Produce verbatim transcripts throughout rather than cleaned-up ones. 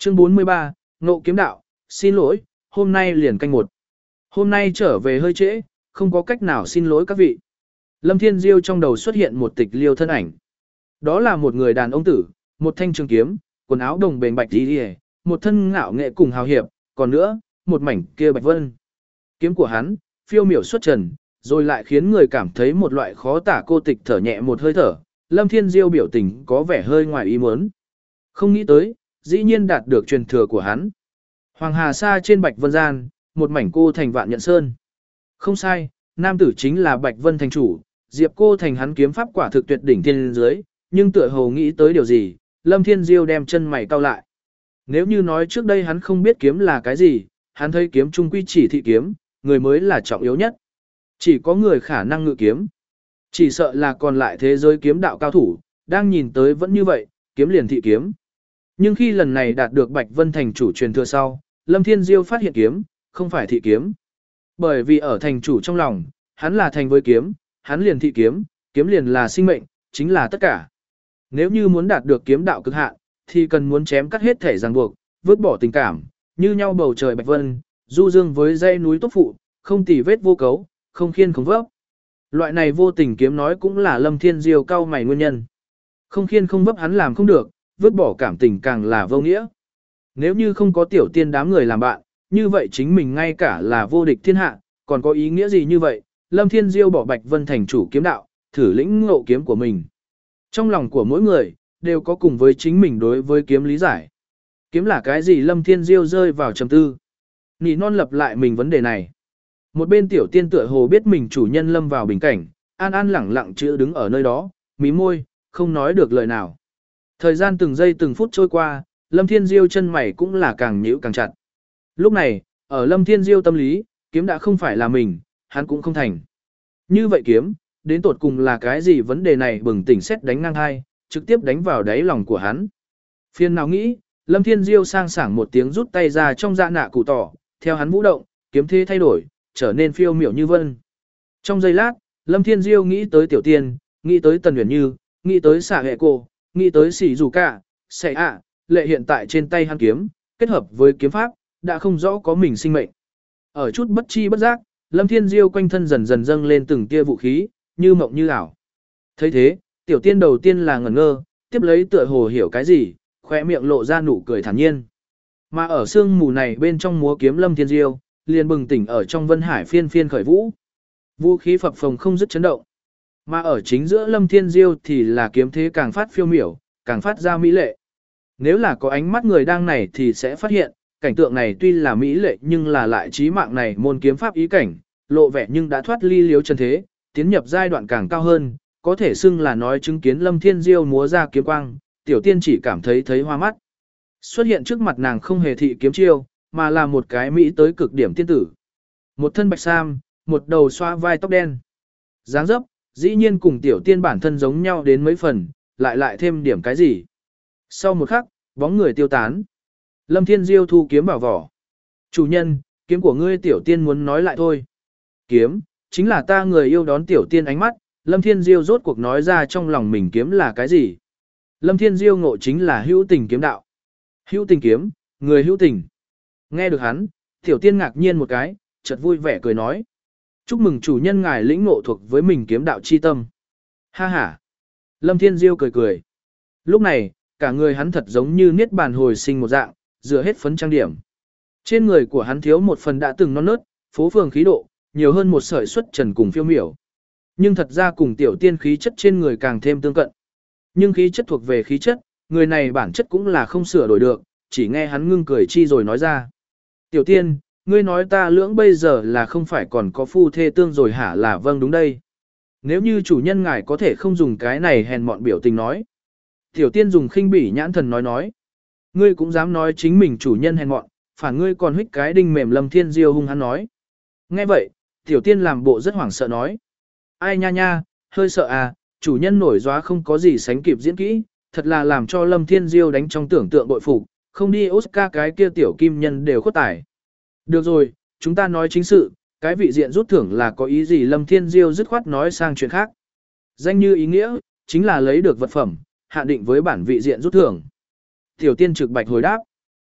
Chương bốn mươi ba, Ngộ kiếm đạo, xin lỗi, hôm nay liền canh một. Hôm nay trở về hơi trễ, không có cách nào xin lỗi các vị. Lâm Thiên Diêu trong đầu xuất hiện một tịch liêu thân ảnh. Đó là một người đàn ông tử, một thanh trường kiếm, quần áo đồng bền bạch đi đi, một thân ngạo nghệ cùng hào hiệp, còn nữa, một mảnh kia bạch vân. Kiếm của hắn, phiêu miểu xuất trần, rồi lại khiến người cảm thấy một loại khó tả cô tịch thở nhẹ một hơi thở. Lâm Thiên Diêu biểu tình có vẻ hơi ngoài ý muốn. Không nghĩ tới, dĩ nhiên đạt được truyền thừa của hắn. Hoàng Hà Sa trên Bạch Vân Gian, một mảnh cô thành vạn nhận sơn. Không sai, nam tử chính là Bạch Vân thành chủ, Diệp cô thành hắn kiếm pháp quả thực tuyệt đỉnh thiên dưới, nhưng tựa hồ nghĩ tới điều gì, Lâm Thiên Diêu đem chân mày cau lại. Nếu như nói trước đây hắn không biết kiếm là cái gì, hắn thấy kiếm trung quy chỉ thị kiếm, người mới là trọng yếu nhất. Chỉ có người khả năng ngự kiếm. Chỉ sợ là còn lại thế giới kiếm đạo cao thủ, đang nhìn tới vẫn như vậy, kiếm liền thị kiếm. Nhưng khi lần này đạt được Bạch Vân thành chủ truyền thừa sau, Lâm Thiên Diêu phát hiện kiếm, không phải thị kiếm. Bởi vì ở thành chủ trong lòng, hắn là thành với kiếm, hắn liền thị kiếm, kiếm liền là sinh mệnh, chính là tất cả. Nếu như muốn đạt được kiếm đạo cực hạn, thì cần muốn chém cắt hết thể ràng buộc, vứt bỏ tình cảm, như nhau bầu trời Bạch Vân, du dương với dãy núi tốc phụ, không tì vết vô cấu, không khiên không vấp. Loại này vô tình kiếm nói cũng là Lâm Thiên Diêu cao mày nguyên nhân. Không khiên không vấp hắn làm không được, vứt bỏ cảm tình càng là vô nghĩa. Nếu như không có tiểu tiên đám người làm bạn, như vậy chính mình ngay cả là vô địch thiên hạ, còn có ý nghĩa gì như vậy? Lâm Thiên Diêu bỏ Bạch Vân thành chủ kiếm đạo, thử lĩnh ngộ kiếm của mình. Trong lòng của mỗi người, đều có cùng với chính mình đối với kiếm lý giải. Kiếm là cái gì? Lâm Thiên Diêu rơi vào trầm tư. Nỉ non lập lại mình vấn đề này. Một bên tiểu tiên tựa hồ biết mình chủ nhân lâm vào bình cảnh, an an lẳng lặng chữ đứng ở nơi đó, mí môi, không nói được lời nào. Thời gian từng giây từng phút trôi qua, Lâm Thiên Diêu chân mày cũng là càng nhíu càng chặt. Lúc này, ở Lâm Thiên Diêu tâm lý, kiếm đã không phải là mình, hắn cũng không thành. Như vậy kiếm, đến tột cùng là cái gì? Vấn đề này bừng tỉnh xét đánh ngang hai, trực tiếp đánh vào đáy lòng của hắn. Phiên nào nghĩ, Lâm Thiên Diêu sang sảng một tiếng rút tay ra trong dạ nạ cụ tỏ, theo hắn vũ động, kiếm thế thay đổi, trở nên phiêu miểu như vân. Trong giây lát, Lâm Thiên Diêu nghĩ tới Tiểu Tiên, nghĩ tới Tần Uyển Như, nghĩ tới Xạ Hệ Cô, nghĩ tới Sỉ Dù Cả, Sẻ ạ, lệ hiện tại trên tay hắn kiếm, kết hợp với kiếm pháp, đã không rõ có mình sinh mệnh. Ở chút bất chi bất giác, Lâm Thiên Diêu quanh thân dần dần dâng lên từng tia vũ khí, như mộng như ảo. Thấy thế, Tiểu Tiên đầu tiên là ngẩn ngơ, tiếp lấy tựa hồ hiểu cái gì, khóe miệng lộ ra nụ cười thản nhiên. Mà ở sương mù này bên trong múa kiếm Lâm Thiên Diêu, liền bừng tỉnh ở trong vân hải phiên phiên khởi vũ. Vũ khí phập phồng không dứt chấn động. Mà ở chính giữa Lâm Thiên Diêu thì là kiếm thế càng phát phiêu miểu, càng phát ra mỹ lệ. Nếu là có ánh mắt người đang này thì sẽ phát hiện, cảnh tượng này tuy là mỹ lệ nhưng là lại trí mạng này môn kiếm pháp ý cảnh, lộ vẻ nhưng đã thoát ly liếu chân thế, tiến nhập giai đoạn càng cao hơn, có thể xưng là nói chứng kiến Lâm Thiên Diêu múa ra kiếm quang, Tiểu Tiên chỉ cảm thấy thấy hoa mắt. Xuất hiện trước mặt nàng không hề thị kiếm chiêu, mà là một cái mỹ tới cực điểm tiên tử. Một thân bạch sam, một đầu xoa vai tóc đen. Dáng dấp, dĩ nhiên cùng Tiểu Tiên bản thân giống nhau đến mấy phần, lại lại thêm điểm cái gì. Sau một khắc, bóng người tiêu tán. Lâm Thiên Diêu thu kiếm vào vỏ. Chủ nhân, kiếm của ngươi. Tiểu Tiên muốn nói lại thôi. Kiếm, chính là ta người yêu. Đón Tiểu Tiên ánh mắt, Lâm Thiên Diêu rốt cuộc nói ra trong lòng mình kiếm là cái gì. Lâm Thiên Diêu ngộ chính là hữu tình kiếm đạo. Hữu tình kiếm, người hữu tình. Nghe được hắn, Tiểu Tiên ngạc nhiên một cái, chợt vui vẻ cười nói. Chúc mừng chủ nhân ngài lĩnh ngộ thuộc với mình kiếm đạo chi tâm. Ha ha. Lâm Thiên Diêu cười cười. Lúc này, cả người hắn thật giống như niết bàn hồi sinh một dạng, rửa hết phấn trang điểm. Trên người của hắn thiếu một phần đã từng non nớt, phố phường khí độ, nhiều hơn một sợi xuất trần cùng phiêu miểu. Nhưng thật ra cùng Tiểu Tiên khí chất trên người càng thêm tương cận. Nhưng khí chất thuộc về khí chất, người này bản chất cũng là không sửa đổi được, chỉ nghe hắn ngưng cười chi rồi nói ra. Tiểu Tiên, ngươi nói ta lưỡng bây giờ là không phải còn có phu thê tương rồi hả? Là vâng đúng đây. Nếu như chủ nhân ngài có thể không dùng cái này hèn mọn biểu tình nói. Tiểu Tiên dùng khinh bỉ nhãn thần nói nói. Ngươi cũng dám nói chính mình chủ nhân hèn mọn, phản ngươi còn huých cái đinh mềm. Lâm Thiên Diêu hung hắn nói. Nghe vậy, Tiểu Tiên làm bộ rất hoảng sợ nói. Ai nha nha, hơi sợ à, chủ nhân nổi gióa không có gì sánh kịp diễn kỹ, thật là làm cho Lâm Thiên Diêu đánh trong tưởng tượng bội phục, không đi Oscar cái kia tiểu kim nhân đều khuất tải. Được rồi, chúng ta nói chính sự, cái vị diện rút thưởng là có ý gì? Lâm Thiên Diêu dứt khoát nói sang chuyện khác. Danh như ý nghĩa, chính là lấy được vật phẩm, hạn định với bản vị diện rút thưởng. Tiểu Tiên trực bạch hồi đáp.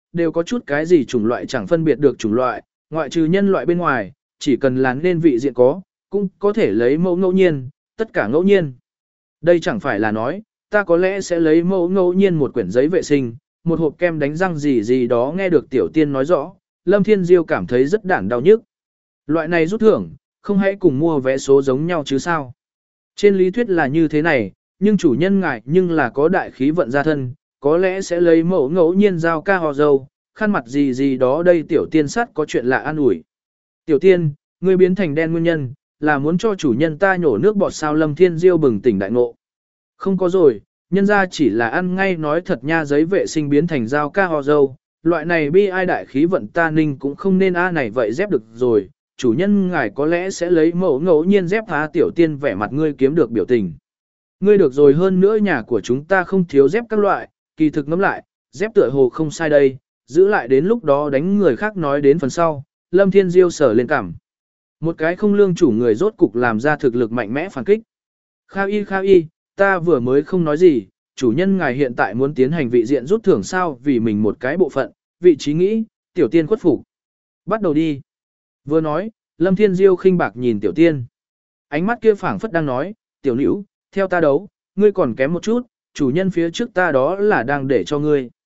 đều có chút cái gì chủng loại chẳng phân biệt được chủng loại, ngoại trừ nhân loại bên ngoài, chỉ cần là nên vị diện có, cũng có thể lấy mẫu ngẫu nhiên, tất cả ngẫu nhiên. Đây chẳng phải là nói, ta có lẽ sẽ lấy mẫu ngẫu nhiên một quyển giấy vệ sinh, một hộp kem đánh răng gì gì đó. Nghe được Tiểu Tiên nói rõ, Lâm Thiên Diêu cảm thấy rất đản đau nhức. Loại này rút thưởng, không hãy cùng mua vé số giống nhau chứ sao. Trên lý thuyết là như thế này, nhưng chủ nhân ngại nhưng là có đại khí vận gia thân, có lẽ sẽ lấy mẫu ngẫu nhiên giao ca hò dâu, khăn mặt gì gì đó. Đây Tiểu Tiên sát có chuyện lạ an ủi. Tiểu Tiên, ngươi biến thành đen nguyên nhân, là muốn cho chủ nhân ta nhổ nước bọt sao? Lâm Thiên Diêu bừng tỉnh đại ngộ. Không có rồi, nhân ra chỉ là ăn ngay nói thật nha, giấy vệ sinh biến thành dao ca hò dâu, loại này bi ai đại khí vận ta ninh cũng không nên a này vậy dép được rồi, chủ nhân ngài có lẽ sẽ lấy mẫu ngẫu nhiên dép há? Tiểu Tiên vẻ mặt ngươi kiếm được biểu tình. Ngươi được rồi, hơn nữa nhà của chúng ta không thiếu dép các loại, kỳ thực ngẫm lại, dép tựa hồ không sai đây, giữ lại đến lúc đó đánh người khác nói đến phần sau. Lâm Thiên Diêu sở lên cảm. Một cái không lương chủ người rốt cục làm ra thực lực mạnh mẽ phản kích. Khao y khao y, ta vừa mới không nói gì, chủ nhân ngài hiện tại muốn tiến hành vị diện rút thưởng sao? Vì mình một cái bộ phận, vị trí nghĩ, Tiểu Tiên khuất phục. Bắt đầu đi. Vừa nói, Lâm Thiên Diêu khinh bạc nhìn Tiểu Tiên. Ánh mắt kia phảng phất đang nói, Tiểu Nữu, theo ta đấu, ngươi còn kém một chút, chủ nhân phía trước ta đó là đang để cho ngươi.